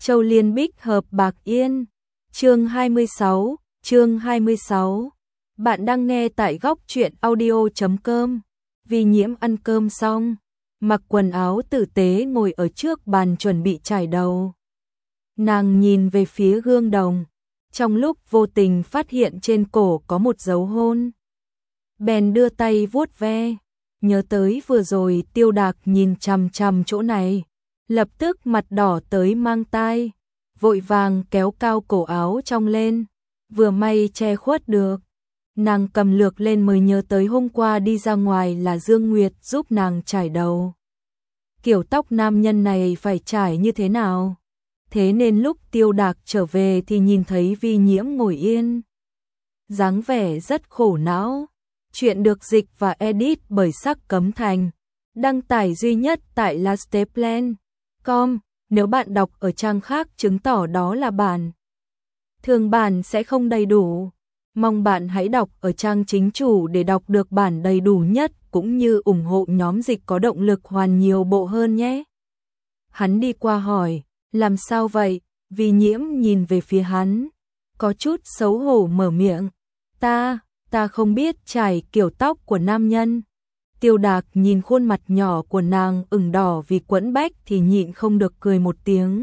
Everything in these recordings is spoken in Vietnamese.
Châu Liên Bích hợp Bạc Yên. Chương 26. Bạn đang nghe tại góc truyện audio.com. Vì Nhiễm ăn cơm xong, mặc quần áo tử tế ngồi ở trước bàn chuẩn bị chải đầu. Nàng nhìn về phía gương đồng, trong lúc vô tình phát hiện trên cổ có một dấu hôn. Bèn đưa tay vuốt ve, nhớ tới vừa rồi Tiêu Đạc nhìn chằm chằm chỗ này, lập tức mặt đỏ tới mang tai, vội vàng kéo cao cổ áo trong lên, vừa may che khuất được. Nàng cầm lược lên mới nhớ tới hôm qua đi ra ngoài là Dương Nguyệt giúp nàng chải đầu. Kiểu tóc nam nhân này phải chải như thế nào? Thế nên lúc Tiêu Đạc trở về thì nhìn thấy Vi Nhiễm ngồi yên, dáng vẻ rất khổ não. Chuyện được dịch và edit bởi Sắc Cấm Thành, đăng tải duy nhất tại lasteplan.com. Nếu bạn đọc ở trang khác chứng tỏ đó là bản thường bản sẽ không đầy đủ. Mong bạn hãy đọc ở trang chính chủ để đọc được bản đầy đủ nhất, cũng như ủng hộ nhóm dịch có động lực hoàn nhiều bộ hơn nhé. Hắn đi qua hỏi, làm sao vậy? Vi Nhiễm nhìn về phía hắn, có chút xấu hổ mở miệng, ta không biết chải kiểu tóc của nam nhân. Tiêu Đạc nhìn khuôn mặt nhỏ của nàng ửng đỏ vì quẫn bách thì nhịn không được cười một tiếng.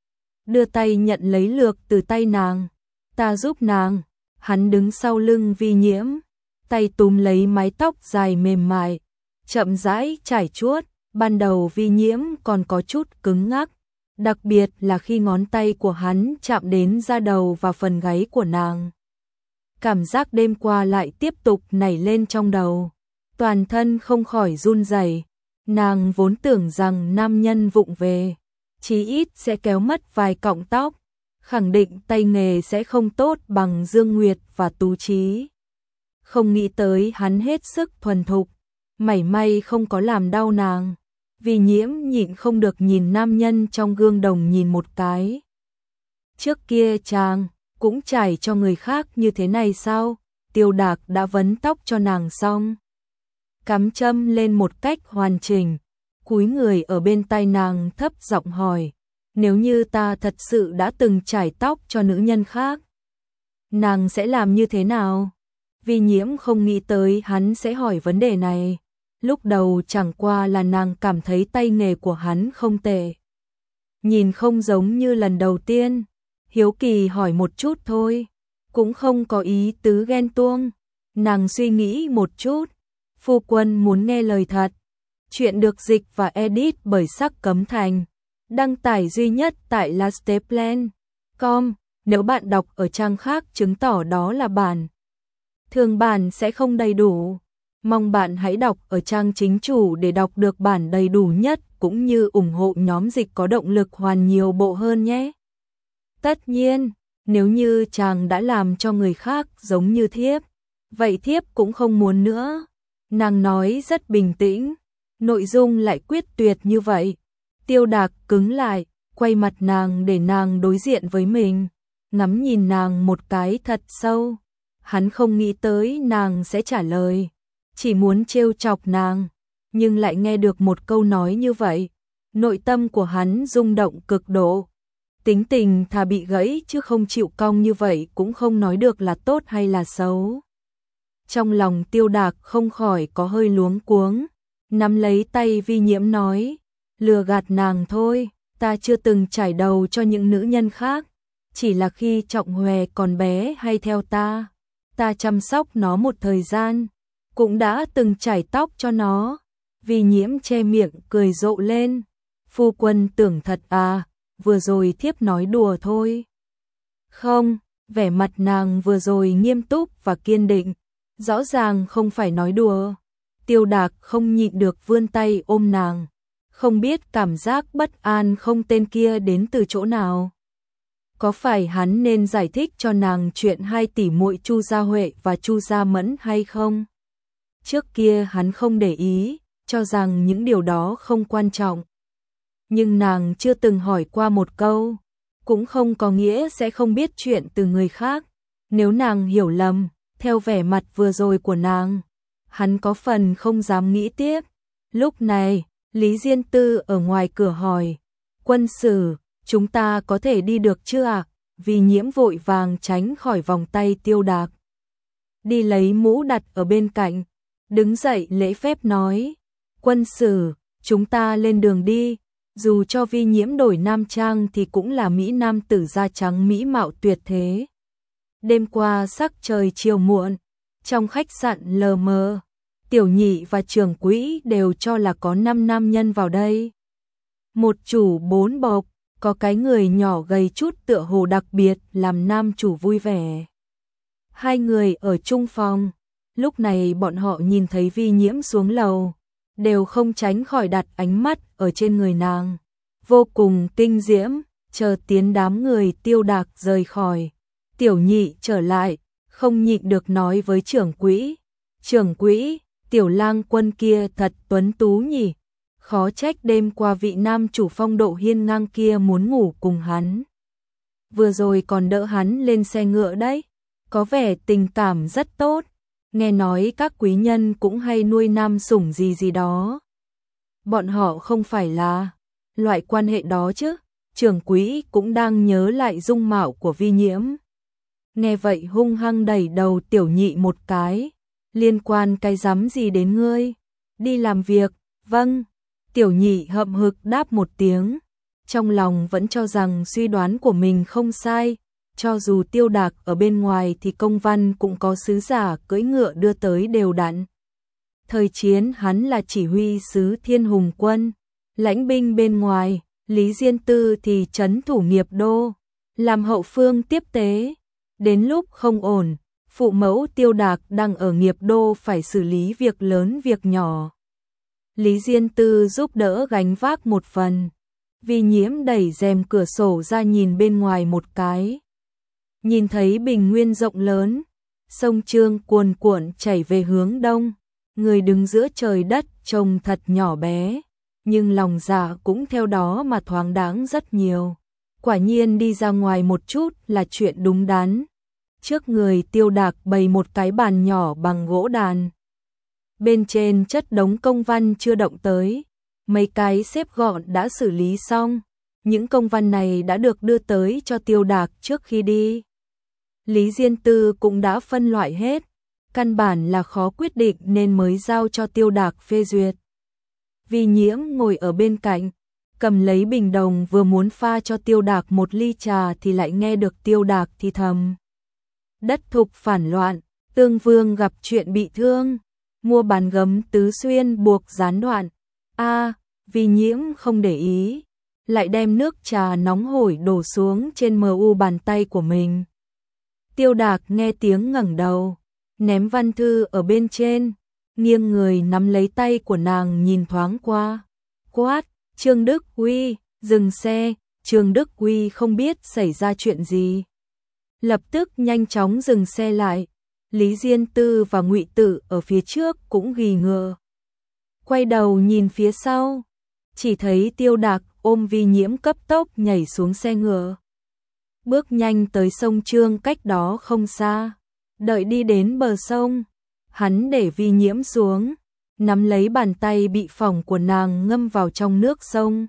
Đưa tay nhận lấy lược từ tay nàng, ta giúp nàng. Hắn đứng sau lưng Vi Nhiễm, tay túm lấy mái tóc dài mềm mại, chậm rãi chải chuốt. Ban đầu Vi Nhiễm còn có chút cứng ngắc, đặc biệt là khi ngón tay của hắn chạm đến da đầu và phần gáy của nàng. Cảm giác đêm qua lại tiếp tục nảy lên trong đầu, toàn thân không khỏi run rẩy. Nàng vốn tưởng rằng nam nhân vụng về, chí ít sẽ kéo mất vài cọng tóc, khẳng định tay nghề sẽ không tốt bằng Dương Nguyệt và Tú Chí. Không nghĩ tới hắn hết sức thuần thục, mảy may không có làm đau nàng. Vi Nhiễm nhịn không được nhìn nam nhân trong gương đồng nhìn một cái. Trước kia chàng cũng chải cho người khác như thế này sao? Tiêu Đạc đã vấn tóc cho nàng xong, cắm châm lên một cách hoàn chỉnh, cúi người ở bên tai nàng thấp giọng hỏi, nếu như ta thật sự đã từng chải tóc cho nữ nhân khác, nàng sẽ làm như thế nào? Vi Nhiễm không nghĩ tới hắn sẽ hỏi vấn đề này. Lúc đầu chẳng qua là nàng cảm thấy tay nghề của hắn không tệ, nhìn không giống như lần đầu tiên, hiếu kỳ hỏi một chút thôi, cũng không có ý tứ ghen tuông. Nàng suy nghĩ một chút, phu quân muốn nghe lời thật. Chuyện được dịch và edit bởi Sắc Cấm Thành, đăng tải duy nhất tại lasteplan.com. Nếu bạn đọc ở trang khác chứng tỏ đó là bản thường bản sẽ không đầy đủ. Mong bạn hãy đọc ở trang chính chủ để đọc được bản đầy đủ nhất, cũng như ủng hộ nhóm dịch có động lực hoàn nhiều bộ hơn nhé. Tất nhiên, nếu như chàng đã làm cho người khác giống như thiếp, vậy thiếp cũng không muốn nữa. Nàng nói rất bình tĩnh, nội dung lại quyết tuyệt như vậy. Tiêu Đạc cứng lại, quay mặt nàng để nàng đối diện với mình, ngắm nhìn nàng một cái thật sâu. Hắn không nghĩ tới nàng sẽ trả lời, chỉ muốn trêu chọc nàng, nhưng lại nghe được một câu nói như vậy. Nội tâm của hắn rung động cực độ. Tính tình thà bị gãy chứ không chịu cong như vậy cũng không nói được là tốt hay là xấu. Trong lòng Tiêu Đạc không khỏi có hơi luống cuống, nắm lấy tay Vi Nhiễm nói, lừa gạt nàng thôi, ta chưa từng chải đầu cho những nữ nhân khác, chỉ là khi Trọng Hòe còn bé hay theo ta chăm sóc nó một thời gian, cũng đã từng chải tóc cho nó. Vi Nhiễm che miệng cười rộ lên, phu quân tưởng thật à, vừa rồi thiếp nói đùa thôi. Không, vẻ mặt nàng vừa rồi nghiêm túc và kiên định, rõ ràng không phải nói đùa. Tiêu Đạc không nhịn được vươn tay ôm nàng, không biết cảm giác bất an không tên kia đến từ chỗ nào. Có phải hắn nên giải thích cho nàng chuyện hai tỷ muội Chu Gia Huệ và Chu Gia Mẫn hay không? Trước kia hắn không để ý, cho rằng những điều đó không quan trọng. Nhưng nàng chưa từng hỏi qua một câu, cũng không có nghĩa sẽ không biết chuyện từ người khác. Nếu nàng hiểu lầm, theo vẻ mặt vừa rồi của nàng, hắn có phần không dám nghĩ tiếp. Lúc này, Lý Diên Tư ở ngoài cửa hỏi, quân sử, chúng ta có thể đi được chưa ạ? Vi Nhiễm vội vàng tránh khỏi vòng tay Tiêu Đạc. Đi lấy mũ đặt ở bên cạnh, đứng dậy lễ phép nói, quân sử, chúng ta lên đường đi. Dù cho Vi Nhiễm đổi nam trang thì cũng là mỹ nam tử da trắng mỹ mạo tuyệt thế. Đêm qua sắc trời chiều muộn, trong khách sạn lờ mờ, Tiểu Nhị và trưởng quỹ đều cho là có 5 nam nhân vào đây. Một chủ 4 bộc, có cái người nhỏ gầy chút tựa hồ đặc biệt làm nam chủ vui vẻ. Hai người ở chung phòng, lúc này bọn họ nhìn thấy Vi Nhiễm xuống lầu, đều không tránh khỏi đặt ánh mắt ở trên người nàng. Vô cùng kinh diễm, chờ tiến đám người Tiêu Đạc rời khỏi. Tiểu Nhị trở lại, không nhịn được nói với trưởng quỹ. Trưởng quỹ, Tiểu Lang Quân kia thật tuấn tú nhỉ. Khó trách đêm qua vị nam chủ phong độ hiên ngang kia muốn ngủ cùng hắn. Vừa rồi còn đỡ hắn lên xe ngựa đấy. Có vẻ tình cảm rất tốt. Nghe nói các quý nhân cũng hay nuôi nam sủng gì gì đó. Bọn họ không phải là loại quan hệ đó chứ. Trưởng quỹ cũng đang nhớ lại dung mạo của Vi Nhiễm. Nghe vậy hung hăng đẩy đầu Tiểu Nhị một cái. Liên quan cái rắm gì đến ngươi? Đi làm việc, vâng. Tiểu Nhị hậm hực đáp một tiếng. Trong lòng vẫn cho rằng suy đoán của mình không sai. Cho dù Tiêu Đạc ở bên ngoài thì công văn cũng có sứ giả cưỡi ngựa đưa tới đều đặn. Thời chiến hắn là chỉ huy sứ Thiên Hùng Quân, lãnh binh bên ngoài, Lý Diên Tư thì trấn thủ Nghiệp Đô, làm hậu phương tiếp tế. Đến lúc không ổn, phụ mẫu Tiêu Đạc đang ở Nghiệp Đô phải xử lý việc lớn việc nhỏ. Lý Diên Tư giúp đỡ gánh vác một phần. Vi Nhiễm đẩy rèm cửa sổ ra nhìn bên ngoài một cái. Nhìn thấy bình nguyên rộng lớn, sông Trương cuồn cuộn chảy về hướng đông, người đứng giữa trời đất trông thật nhỏ bé, nhưng lòng dạ cũng theo đó mà thoáng đáng rất nhiều. Quả nhiên đi ra ngoài một chút là chuyện đúng đắn. Trước người Tiêu Đạc bày một cái bàn nhỏ bằng gỗ đàn. Bên trên chất đống công văn chưa động tới, mấy cái xếp gọn đã xử lý xong. Những công văn này đã được đưa tới cho Tiêu Đạc trước khi đi. Lý Diên Tư cũng đã phân loại hết, căn bản là khó quyết định nên mới giao cho Tiêu Đạc phê duyệt. Vi Nhiễm ngồi ở bên cạnh, cầm lấy bình đồng vừa muốn pha cho Tiêu Đạc một ly trà thì lại nghe được Tiêu Đạc thì thầm. Đất thục phản loạn, Tương Vương gặp chuyện bị thương, mua bán gấm tứ xuyên buộc gián đoạn. Vi Nhiễm không để ý, lại đem nước trà nóng hổi đổ xuống trên bàn tay của mình. Tiêu Đạc nghe tiếng ngẩng đầu, ném văn thư ở bên trên, nghiêng người nắm lấy tay của nàng nhìn thoáng qua. Quát, Trương Đức Huy, dừng xe. Trương Đức Huy không biết xảy ra chuyện gì, lập tức nhanh chóng dừng xe lại. Lý Diên Tư và Ngụy Tự ở phía trước cũng ghì ngựa, quay đầu nhìn phía sau, chỉ thấy Tiêu Đạc ôm Vi Nhiễm cấp tốc nhảy xuống xe ngựa, bước nhanh tới sông Trương cách đó không xa. Đợi đi đến bờ sông, hắn để Vi Nhiễm xuống, nắm lấy bàn tay bị phỏng của nàng ngâm vào trong nước sông.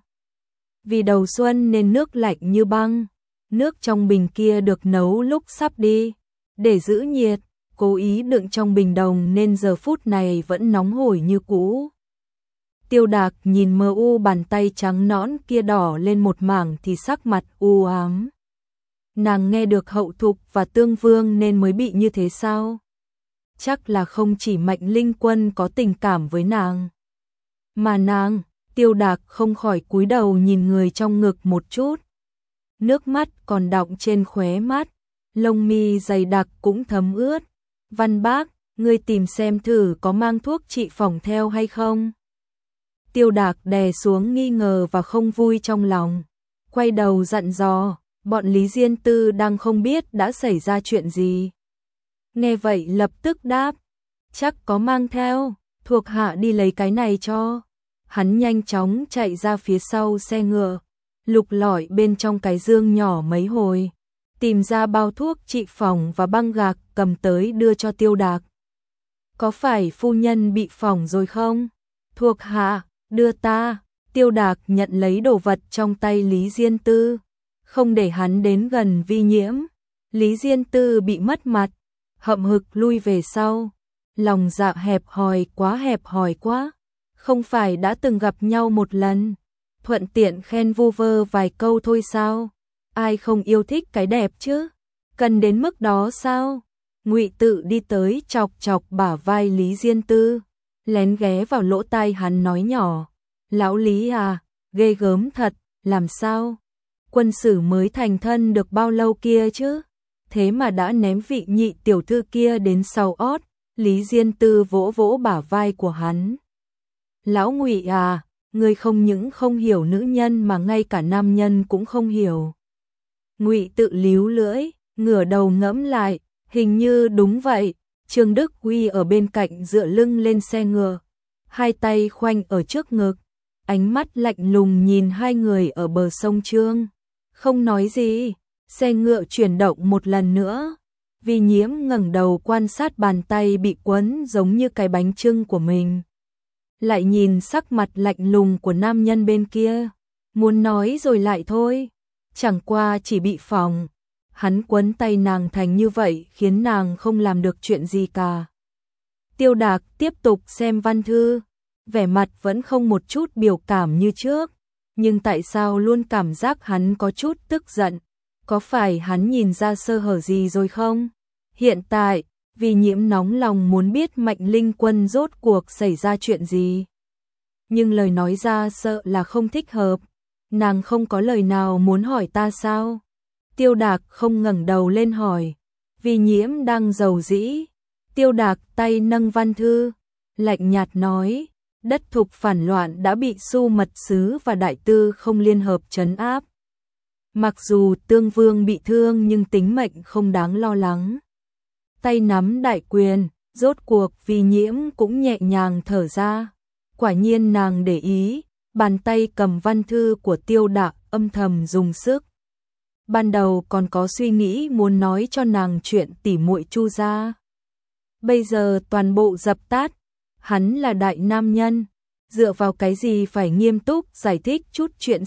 Vì đầu xuân nên nước lạnh như băng, nước trong bình kia được nấu lúc sắp đi, để giữ nhiệt, cố ý đựng trong bình đồng nên giờ phút này vẫn nóng hổi như cũ. Tiêu Đạc nhìn bàn tay trắng nõn kia đỏ lên một mảng thì sắc mặt u ám. Nàng nghe được Hậu Thục và Tương Vương nên mới bị như thế sao? Chắc là không chỉ Mạnh Linh Quân có tình cảm với nàng, mà nàng. Tiêu Đạc không khỏi cúi đầu nhìn người trong ngực một chút. Nước mắt còn đọng trên khóe mắt, lông mi dày đặc cũng thấm ướt. Văn Bác, ngươi tìm xem thử có mang thuốc trị phỏng theo hay không? Tiêu Đạc đè xuống nghi ngờ và không vui trong lòng, quay đầu dặn dò, bọn Lý Diên Tư đang không biết đã xảy ra chuyện gì. Nghe vậy lập tức đáp, chắc có mang theo, thuộc hạ đi lấy cái này cho. Hắn nhanh chóng chạy ra phía sau xe ngựa, lục lọi bên trong cái dương nhỏ mấy hồi, tìm ra bao thuốc trị phỏng và băng gạc cầm tới đưa cho Tiêu Đạc. Có phải phu nhân bị phỏng rồi không? Thuộc hạ, đưa ta. Tiêu Đạc nhận lấy đồ vật trong tay Lý Diên Tư, không để hắn đến gần Vi Nhiễm. Lý Diên Tư bị mất mặt, hậm hực lui về sau. Lòng dạ hẹp hòi quá. Không phải đã từng gặp nhau một lần, thuận tiện khen vu vơ vài câu thôi sao? Ai không yêu thích cái đẹp chứ? Cần đến mức đó sao? Ngụy Tự đi tới chọc chọc bả vai Lý Diên Tư, lén ghé vào lỗ tai hắn nói nhỏ: "Lão Lý à, ghê gớm thật, làm sao? Quân sử mới thành thân được bao lâu kia chứ? Thế mà đã ném vị nhị tiểu thư kia đến sau ót." Lý Diên Tư vỗ vỗ bả vai của hắn. "Lão Ngụy à, ngươi không những không hiểu nữ nhân mà ngay cả nam nhân cũng không hiểu." Ngụy Tự líu lưỡi, ngửa đầu ngẫm lại, hình như đúng vậy. Trương Đức Huy ở bên cạnh dựa lưng lên xe ngựa, hai tay khoanh ở trước ngực, ánh mắt lạnh lùng nhìn hai người ở bờ sông Trương, không nói gì. Xe ngựa chuyển động một lần nữa. Vi Nhiễm ngẩng đầu quan sát bàn tay bị quấn giống như cái bánh chưng của mình, lại nhìn sắc mặt lạnh lùng của nam nhân bên kia, muốn nói rồi lại thôi, chẳng qua chỉ bị phỏng. Hắn quấn tay nàng thành như vậy khiến nàng không làm được chuyện gì cả. Tiêu Đạc tiếp tục xem văn thư, vẻ mặt vẫn không một chút biểu cảm như trước, nhưng tại sao luôn cảm giác hắn có chút tức giận? Có phải hắn nhìn ra sơ hở gì rồi không? Hiện tại, Vi Nhiễm nóng lòng muốn biết Mạnh Linh Quân rốt cuộc xảy ra chuyện gì. Nhưng lời nói ra sợ là không thích hợp. Nàng không có lời nào muốn hỏi ta sao? Tiêu Đạc không ngẩng đầu lên hỏi. Vi Nhiễm đang giàu dĩ. Tiêu Đạc tay nâng văn thư, lạnh nhạt nói: đất Thục phản loạn đã bị Xu Mật Sứ và Đại Tư không liên hợp trấn áp. Mặc dù Tương Vương bị thương nhưng tính mệnh không đáng lo lắng. Tay nắm đại quyền, rốt cuộc Vi Nhiễm cũng nhẹ nhàng thở ra. Quả nhiên nàng để ý, bàn tay cầm văn thư của Tiêu Đạc âm thầm dùng sức. Ban đầu còn có suy nghĩ muốn nói cho nàng chuyện tỉ muội Chu gia. Bây giờ toàn bộ dập tắt, hắn là đại nam nhân, dựa vào cái gì phải nghiêm túc giải thích chút chuyện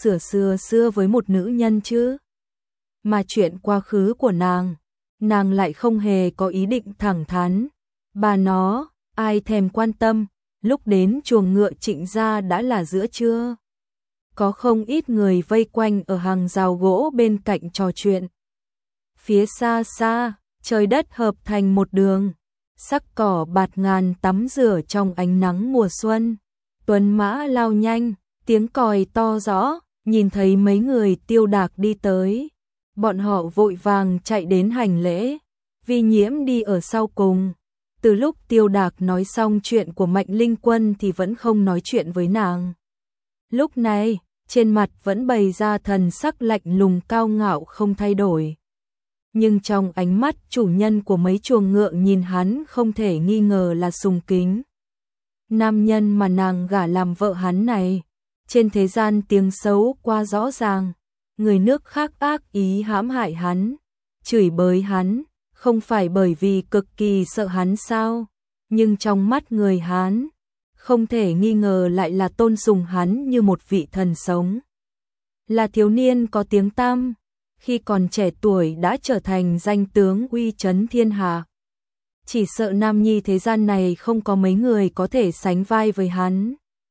xưa với một nữ nhân chứ? Mà chuyện quá khứ của nàng lại không hề có ý định thẳng thắn. Bà nó, ai thèm quan tâm, lúc đến chuồng ngựa Trịnh gia đã là giữa trưa. Có không ít người vây quanh ở hàng rào gỗ bên cạnh trò chuyện. Phía xa xa, trời đất hợp thành một đường, sắc cỏ bạt ngàn tắm rửa trong ánh nắng mùa xuân. Tuấn mã lao nhanh, tiếng còi to rõ, nhìn thấy mấy người Tiêu Đạc đi tới. Bọn họ vội vàng chạy đến hành lễ. Vi Nhiễm đi ở sau cùng. Từ lúc Tiêu Đạc nói xong chuyện của Mạnh Linh Quân thì vẫn không nói chuyện với nàng. Lúc này, trên mặt vẫn bày ra thần sắc lạnh lùng cao ngạo không thay đổi. Nhưng trong ánh mắt chủ nhân của mấy chuồng ngựa nhìn hắn không thể nghi ngờ là sùng kính. Nam nhân mà nàng gả làm vợ hắn này, trên thế gian tiếng xấu quá rõ ràng. Người nước khác ác ý hãm hại hắn, chửi bới hắn, không phải bởi vì cực kỳ sợ hắn sao? Nhưng trong mắt người Hán, không thể nghi ngờ lại là tôn sùng hắn như một vị thần sống. Là thiếu niên có tiếng tăm, khi còn trẻ tuổi đã trở thành danh tướng uy chấn thiên hạ. Chỉ sợ nam nhi thế gian này không có mấy người có thể sánh vai với hắn.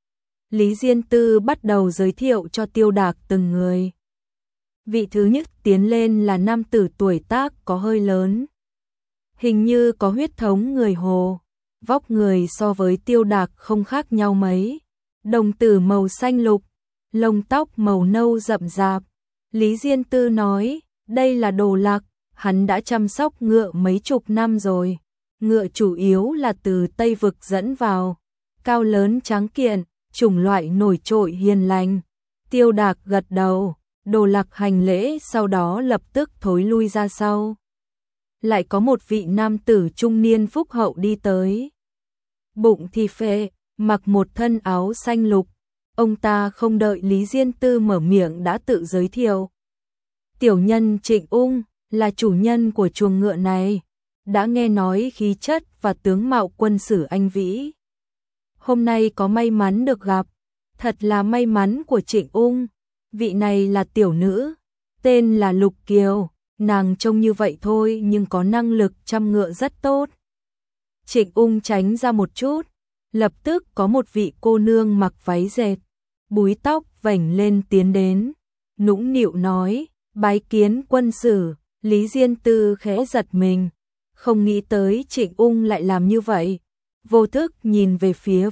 Lý Diên Tư bắt đầu giới thiệu cho Tiêu Đạc từng người. Vị thứ nhất tiến lên là nam tử tuổi tác có hơi lớn, hình như có huyết thống người Hồ, vóc người so với Tiêu Đạc không khác nhau mấy, đồng tử màu xanh lục, lông tóc màu nâu rậm rạp. Lý Diên Tư nói, đây là Đồ Lạc, hắn đã chăm sóc ngựa mấy chục năm rồi, ngựa chủ yếu là từ Tây Vực dẫn vào, cao lớn tráng kiện, chủng loại nổi trội hiền lành. Tiêu Đạc gật đầu. Đồ Lạc hành lễ sau đó lập tức thối lui ra sau. Lại có một vị nam tử trung niên phúc hậu đi tới. Bụng thì phệ, mặc một thân áo xanh lục. Ông ta không đợi Lý Diên Tư mở miệng đã tự giới thiệu. Tiểu nhân Trịnh Ung là chủ nhân của chuồng ngựa này. Đã nghe nói khí chất và tướng mạo quân sử anh vĩ. Hôm nay có may mắn được gặp. Thật là may mắn của Trịnh Ung, vị này là tiểu nữ, tên là Lục Kiều, nàng trông như vậy thôi nhưng có năng lực chăm ngựa rất tốt. Trịnh Ung tránh ra một chút, lập tức có một vị cô nương mặc váy dệt, búi tóc vểnh lên tiến đến, nũng nịu nói, bái kiến quân sử. Lý Diên Tư khẽ giật mình, không nghĩ tới Trịnh Ung lại làm như vậy, vô thức nhìn về phía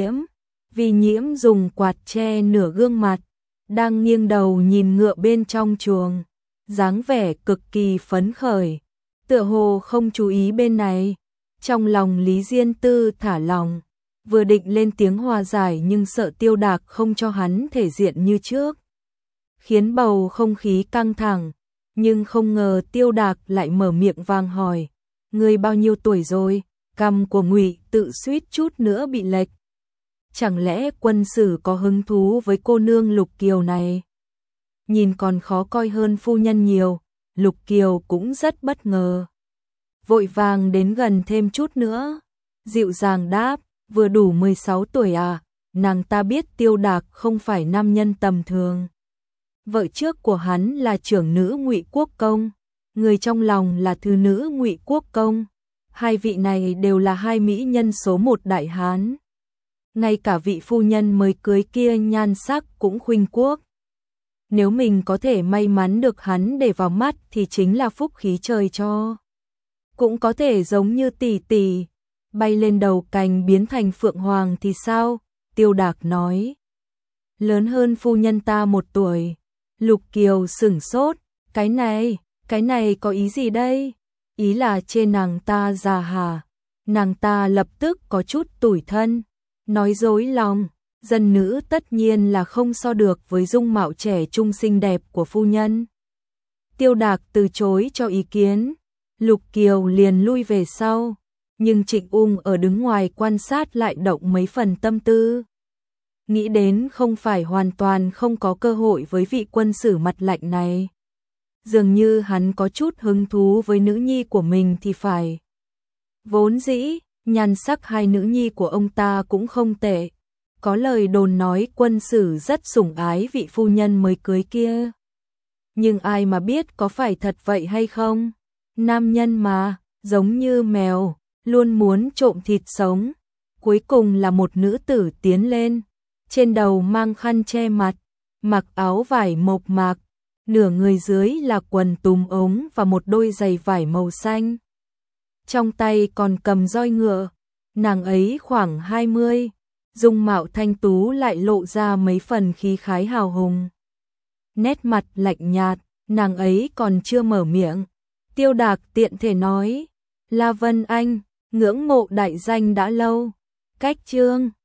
Vi Nhiễm dùng quạt che nửa gương mặt, đang nghiêng đầu nhìn ngựa bên trong chuồng, dáng vẻ cực kỳ phấn khởi, tựa hồ không chú ý bên này. Trong lòng Lý Diên Tư thả lòng, vừa định lên tiếng hòa giải nhưng sợ Tiêu Đạc không cho hắn thể diện như trước, khiến bầu không khí căng thẳng, nhưng không ngờ Tiêu Đạc lại mở miệng vang hỏi, ngươi bao nhiêu tuổi rồi? Cằm của Ngụy Tự suýt chút nữa bị lệch. Chẳng lẽ quân sử có hứng thú với cô nương Lục Kiều này? Nhìn còn khó coi hơn phu nhân nhiều, Lục Kiều cũng rất bất ngờ. Vội vàng đến gần thêm chút nữa, dịu dàng đáp, vừa đủ 16 tuổi à? Nàng ta biết Tiêu Đạc không phải nam nhân tầm thường. Vợ trước của hắn là trưởng nữ Ngụy Quốc Công, người trong lòng là thứ nữ Ngụy Quốc Công. Hai vị này đều là hai mỹ nhân số một Đại Hán. Ngay cả vị phu nhân mới cưới kia nhan sắc cũng khuynh quốc. Nếu mình có thể may mắn được hắn để vào mắt thì chính là phúc khí trời cho. Cũng có thể giống như tỷ tỷ, bay lên đầu cành biến thành phượng hoàng thì sao? Tiêu Đạc nói. Lớn hơn phu nhân ta 1 tuổi. Lục Kiều sửng sốt, cái này có ý gì đây? Ý là chê nàng ta già hả? Nàng ta lập tức có chút tủi thân, nói dối lòng, dân nữ tất nhiên là không so được với dung mạo trẻ trung xinh đẹp của phu nhân. Tiêu Đạc từ chối cho ý kiến, Lục Kiều liền lui về sau, nhưng Trịnh Ung ở đứng ngoài quan sát lại động mấy phần tâm tư. Nghĩ đến không phải hoàn toàn không có cơ hội với vị quân sử mặt lạnh này. Dường như hắn có chút hứng thú với nữ nhi của mình thì phải. Vốn dĩ, nhan sắc hai nữ nhi của ông ta cũng không tệ. Có lời đồn nói quân sử rất sủng ái vị phu nhân mới cưới kia. Nhưng ai mà biết có phải thật vậy hay không? Nam nhân mà, giống như mèo, luôn muốn trộm thịt sống. Cuối cùng là một nữ tử tiến lên, trên đầu mang khăn che mặt, mặc áo vải mộc mạc, nửa người dưới là quần túm ống và một đôi giày vải màu xanh. Trong tay còn cầm roi ngựa, nàng ấy khoảng 20, dung mạo thanh tú lại lộ ra mấy phần khí khái hào hùng. Nét mặt lạnh nhạt, nàng ấy còn chưa mở miệng. Tiêu Đạc tiện thể nói, La Vân Anh, ngưỡng mộ đại danh đã lâu. Cách chương